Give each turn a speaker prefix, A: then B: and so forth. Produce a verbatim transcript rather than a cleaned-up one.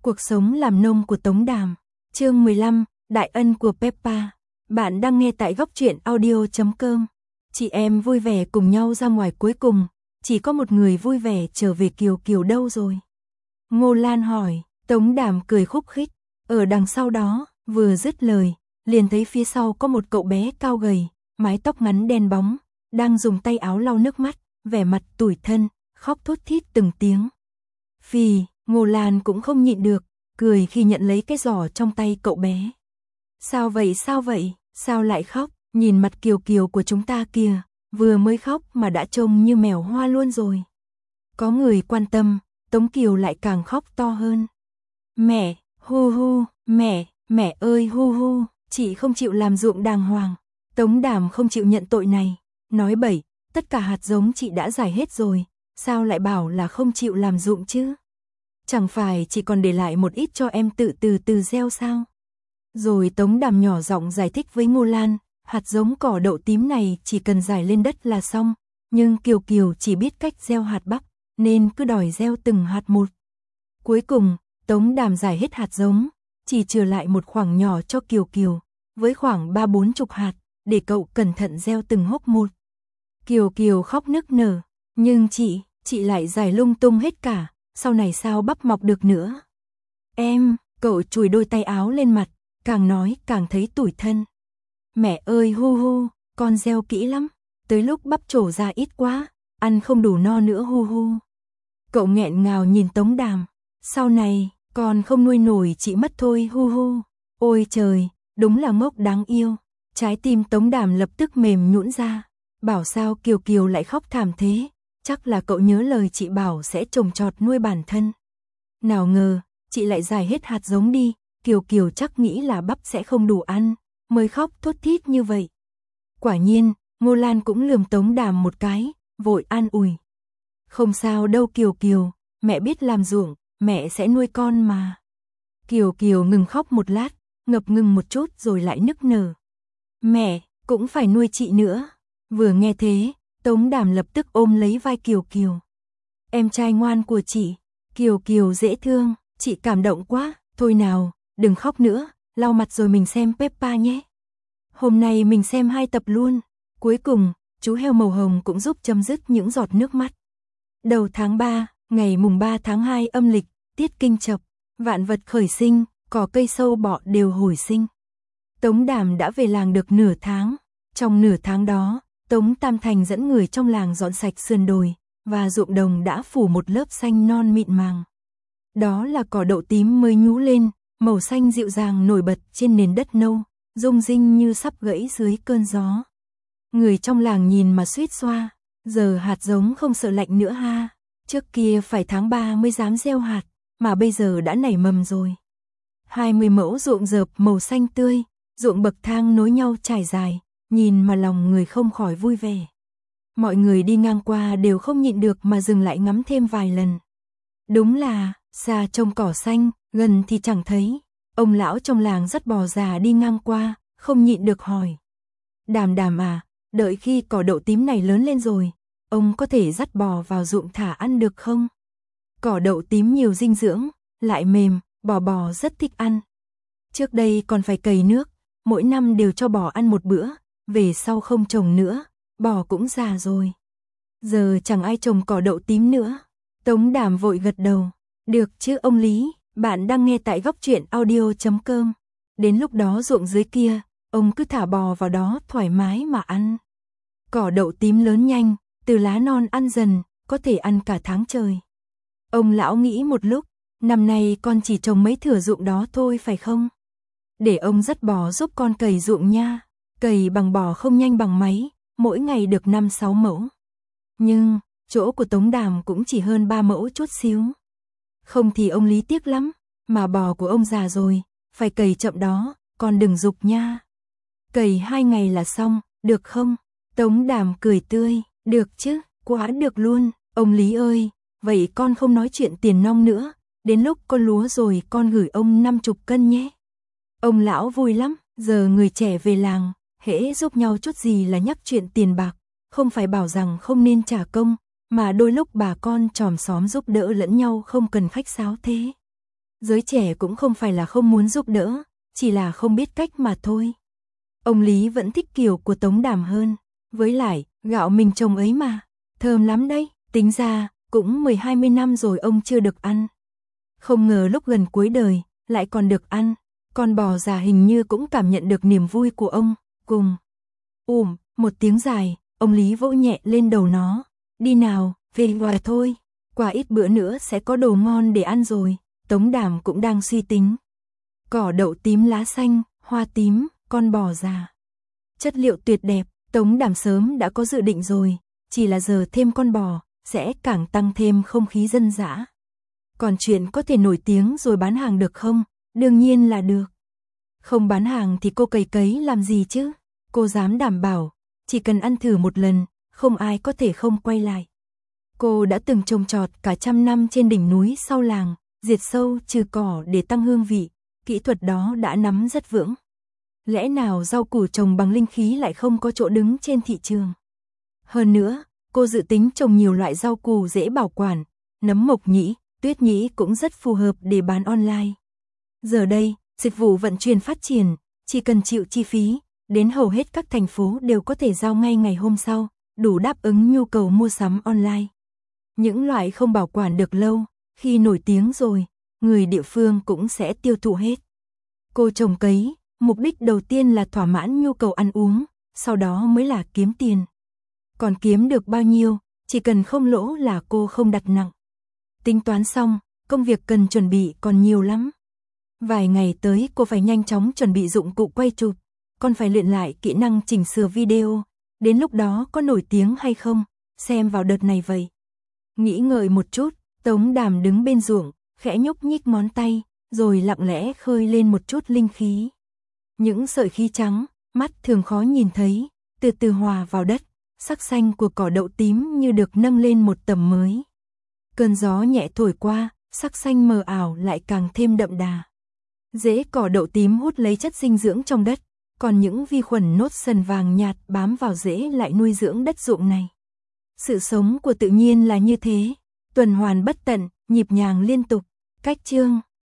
A: Cuộc sống làm nông của Tống Đàm. Chương mười lăm, Đại ân của Peppa. Bạn đang nghe tại góc truyện audio chấm com. Chị em vui vẻ cùng nhau ra ngoài cuối cùng, chỉ có một người vui vẻ trở về. Kiều Kiều đâu rồi? Ngô Lan hỏi. Tống Đàm cười khúc khích. Ở đằng sau đó. Vừa dứt lời, liền thấy phía sau có một cậu bé cao gầy, mái tóc ngắn đen bóng, đang dùng tay áo lau nước mắt, vẻ mặt tủi thân, khóc thút thít từng tiếng. Phì, Ngô Lan cũng không nhịn được, cười khi nhận lấy cái giỏ trong tay cậu bé. Sao vậy sao vậy, sao lại khóc, nhìn mặt Kiều Kiều của chúng ta kìa, vừa mới khóc mà đã trông như mèo hoa luôn rồi. Có người quan tâm, Tống Kiều lại càng khóc to hơn. Mẹ, hu hu, mẹ, mẹ ơi hu hu, chị không chịu làm ruộng đàng hoàng. Tống Đàm không chịu nhận tội này, nói bậy, tất cả hạt giống chị đã giải hết rồi, sao lại bảo là không chịu làm ruộng chứ? Chẳng phải chị còn để lại một ít cho em tự từ từ gieo sao? Rồi Tống Đàm nhỏ giọng giải thích với Ngô Lan, hạt giống cỏ đậu tím này chỉ cần rải lên đất là xong, nhưng Kiều Kiều chỉ biết cách gieo hạt bắp, nên cứ đòi gieo từng hạt một. Cuối cùng, Tống Đàm giải hết hạt giống, chỉ trừ lại một khoảng nhỏ cho Kiều Kiều, với khoảng ba bốn chục hạt, để cậu cẩn thận gieo từng hốc một. Kiều Kiều khóc nức nở, nhưng chị, chị lại giải lung tung hết cả, sau này sao bắp mọc được nữa? Em, cậu chùi đôi tay áo lên mặt, càng nói càng thấy tủi thân. Mẹ ơi hu hu, con gieo kỹ lắm, tới lúc bắp trổ ra ít quá, ăn không đủ no nữa hu hu. Cậu nghẹn ngào nhìn Tống Đàm, sau này, con không nuôi nổi chị mất thôi hu hu. Ôi trời, đúng là ngốc đáng yêu. Trái tim Tống Đàm lập tức mềm nhũn ra, bảo sao Kiều Kiều lại khóc thảm thế, chắc là cậu nhớ lời chị bảo sẽ trồng trọt nuôi bản thân. Nào ngờ, chị lại giải hết hạt giống đi, Kiều Kiều chắc nghĩ là bắp sẽ không đủ ăn, mới khóc thút thít như vậy. Quả nhiên, Ngô Lan cũng lườm Tống Đàm một cái, vội an ủi. Không sao đâu Kiều Kiều, mẹ biết làm ruộng, mẹ sẽ nuôi con mà. Kiều Kiều ngừng khóc một lát, ngập ngừng một chút rồi lại nức nở. Mẹ, cũng phải nuôi chị nữa. Vừa nghe thế, Tống Đàm lập tức ôm lấy vai Kiều Kiều. Em trai ngoan của chị, Kiều Kiều dễ thương, chị cảm động quá. Thôi nào, đừng khóc nữa, lau mặt rồi mình xem Peppa nhé. Hôm nay mình xem hai tập luôn. Cuối cùng, chú heo màu hồng cũng giúp chấm dứt những giọt nước mắt. Đầu tháng ba, ngày mùng ba tháng hai âm lịch, tiết kinh chập, vạn vật khởi sinh, cỏ cây sâu bọ đều hồi sinh. Tống Đàm đã về làng được nửa tháng. Trong nửa tháng đó, Tống Tam Thành dẫn người trong làng dọn sạch sườn đồi, và ruộng đồng đã phủ một lớp xanh non mịn màng. Đó là cỏ đậu tím mới nhú lên, màu xanh dịu dàng nổi bật trên nền đất nâu, rung rinh như sắp gãy dưới cơn gió. Người trong làng nhìn mà suýt xoa, giờ hạt giống không sợ lạnh nữa ha. Trước kia phải tháng ba mới dám gieo hạt, mà bây giờ đã nảy mầm rồi. hai mươi mẫu ruộng rợp màu xanh tươi, ruộng bậc thang nối nhau trải dài, nhìn mà lòng người không khỏi vui vẻ. Mọi người đi ngang qua đều không nhịn được mà dừng lại ngắm thêm vài lần. Đúng là, xa trông cỏ xanh, gần thì chẳng thấy. Ông lão trong làng dắt bò già đi ngang qua, không nhịn được hỏi. Đàm Đàm à, đợi khi cỏ đậu tím này lớn lên rồi, ông có thể dắt bò vào ruộng thả ăn được không? Cỏ đậu tím nhiều dinh dưỡng, lại mềm, bò bò rất thích ăn. Trước đây còn phải cày nước, mỗi năm đều cho bò ăn một bữa, về sau không trồng nữa, bò cũng già rồi. Giờ chẳng ai trồng cỏ đậu tím nữa. Tống Đàm vội gật đầu. Được chứ ông Lý, bạn đang nghe tại góc truyện audio chấm com. Đến lúc đó ruộng dưới kia, ông cứ thả bò vào đó thoải mái mà ăn. Cỏ đậu tím lớn nhanh, từ lá non ăn dần, có thể ăn cả tháng trời. Ông lão nghĩ một lúc, năm nay con chỉ trồng mấy thửa ruộng đó thôi phải không? Để ông dắt bò giúp con cày ruộng nha. Cày bằng bò không nhanh bằng máy, mỗi ngày được năm sáu mẫu. Nhưng, chỗ của Tống Đàm cũng chỉ hơn ba mẫu chút xíu. Không thì ông Lý tiếc lắm, mà bò của ông già rồi, phải cày chậm đó, con đừng giục nha. Cày hai ngày là xong, được không? Tống Đàm cười tươi, được chứ, quá được luôn, ông Lý ơi, vậy con không nói chuyện tiền nong nữa, đến lúc con lúa rồi con gửi ông năm chục cân nhé. Ông lão vui lắm, giờ người trẻ về làng, hễ giúp nhau chút gì là nhắc chuyện tiền bạc, không phải bảo rằng không nên trả công, mà đôi lúc bà con chòm xóm giúp đỡ lẫn nhau không cần khách sáo thế. Giới trẻ cũng không phải là không muốn giúp đỡ, chỉ là không biết cách mà thôi. Ông Lý vẫn thích kiểu của Tống Đàm hơn. Với lại, gạo mình trồng ấy mà, thơm lắm đấy, tính ra, cũng mười hai mươi năm rồi ông chưa được ăn. Không ngờ lúc gần cuối đời, lại còn được ăn. Con bò già hình như cũng cảm nhận được niềm vui của ông, cùng. Ùm, một tiếng dài, ông Lý vỗ nhẹ lên đầu nó. Đi nào, về ngoài thôi, qua ít bữa nữa sẽ có đồ ngon để ăn rồi. Tống Đàm cũng đang suy tính. Cỏ đậu tím lá xanh, hoa tím, con bò già. Chất liệu tuyệt đẹp, Tống Đàm sớm đã có dự định rồi, chỉ là giờ thêm con bò, sẽ càng tăng thêm không khí dân dã. Còn chuyện có thể nổi tiếng rồi bán hàng được không? Đương nhiên là được. Không bán hàng thì cô cày cấy làm gì chứ? Cô dám đảm bảo, chỉ cần ăn thử một lần, không ai có thể không quay lại. Cô đã từng trồng trọt cả trăm năm trên đỉnh núi sau làng, diệt sâu trừ cỏ để tăng hương vị, kỹ thuật đó đã nắm rất vững. Lẽ nào rau củ trồng bằng linh khí lại không có chỗ đứng trên thị trường? Hơn nữa, cô dự tính trồng nhiều loại rau củ dễ bảo quản, nấm mộc nhĩ, tuyết nhĩ cũng rất phù hợp để bán online. Giờ đây, dịch vụ vận chuyển phát triển, chỉ cần chịu chi phí, đến hầu hết các thành phố đều có thể giao ngay ngày hôm sau, đủ đáp ứng nhu cầu mua sắm online. Những loại không bảo quản được lâu, khi nổi tiếng rồi, người địa phương cũng sẽ tiêu thụ hết. Cô trồng cấy, mục đích đầu tiên là thỏa mãn nhu cầu ăn uống, sau đó mới là kiếm tiền. Còn kiếm được bao nhiêu, chỉ cần không lỗ là cô không đặt nặng. Tính toán xong, công việc cần chuẩn bị còn nhiều lắm. Vài ngày tới cô phải nhanh chóng chuẩn bị dụng cụ quay chụp, còn phải luyện lại kỹ năng chỉnh sửa video, đến lúc đó có nổi tiếng hay không, xem vào đợt này vậy. Nghĩ ngợi một chút, Tống Đàm đứng bên ruộng, khẽ nhúc nhích ngón tay, rồi lặng lẽ khơi lên một chút linh khí. Những sợi khí trắng, mắt thường khó nhìn thấy, từ từ hòa vào đất, sắc xanh của cỏ đậu tím như được nâng lên một tầm mới. Cơn gió nhẹ thổi qua, sắc xanh mờ ảo lại càng thêm đậm đà. Rễ cỏ đậu tím hút lấy chất dinh dưỡng trong đất, còn những vi khuẩn nốt sần vàng nhạt bám vào rễ lại nuôi dưỡng đất ruộng này. Sự sống của tự nhiên là như thế, tuần hoàn bất tận, nhịp nhàng liên tục. Cách chương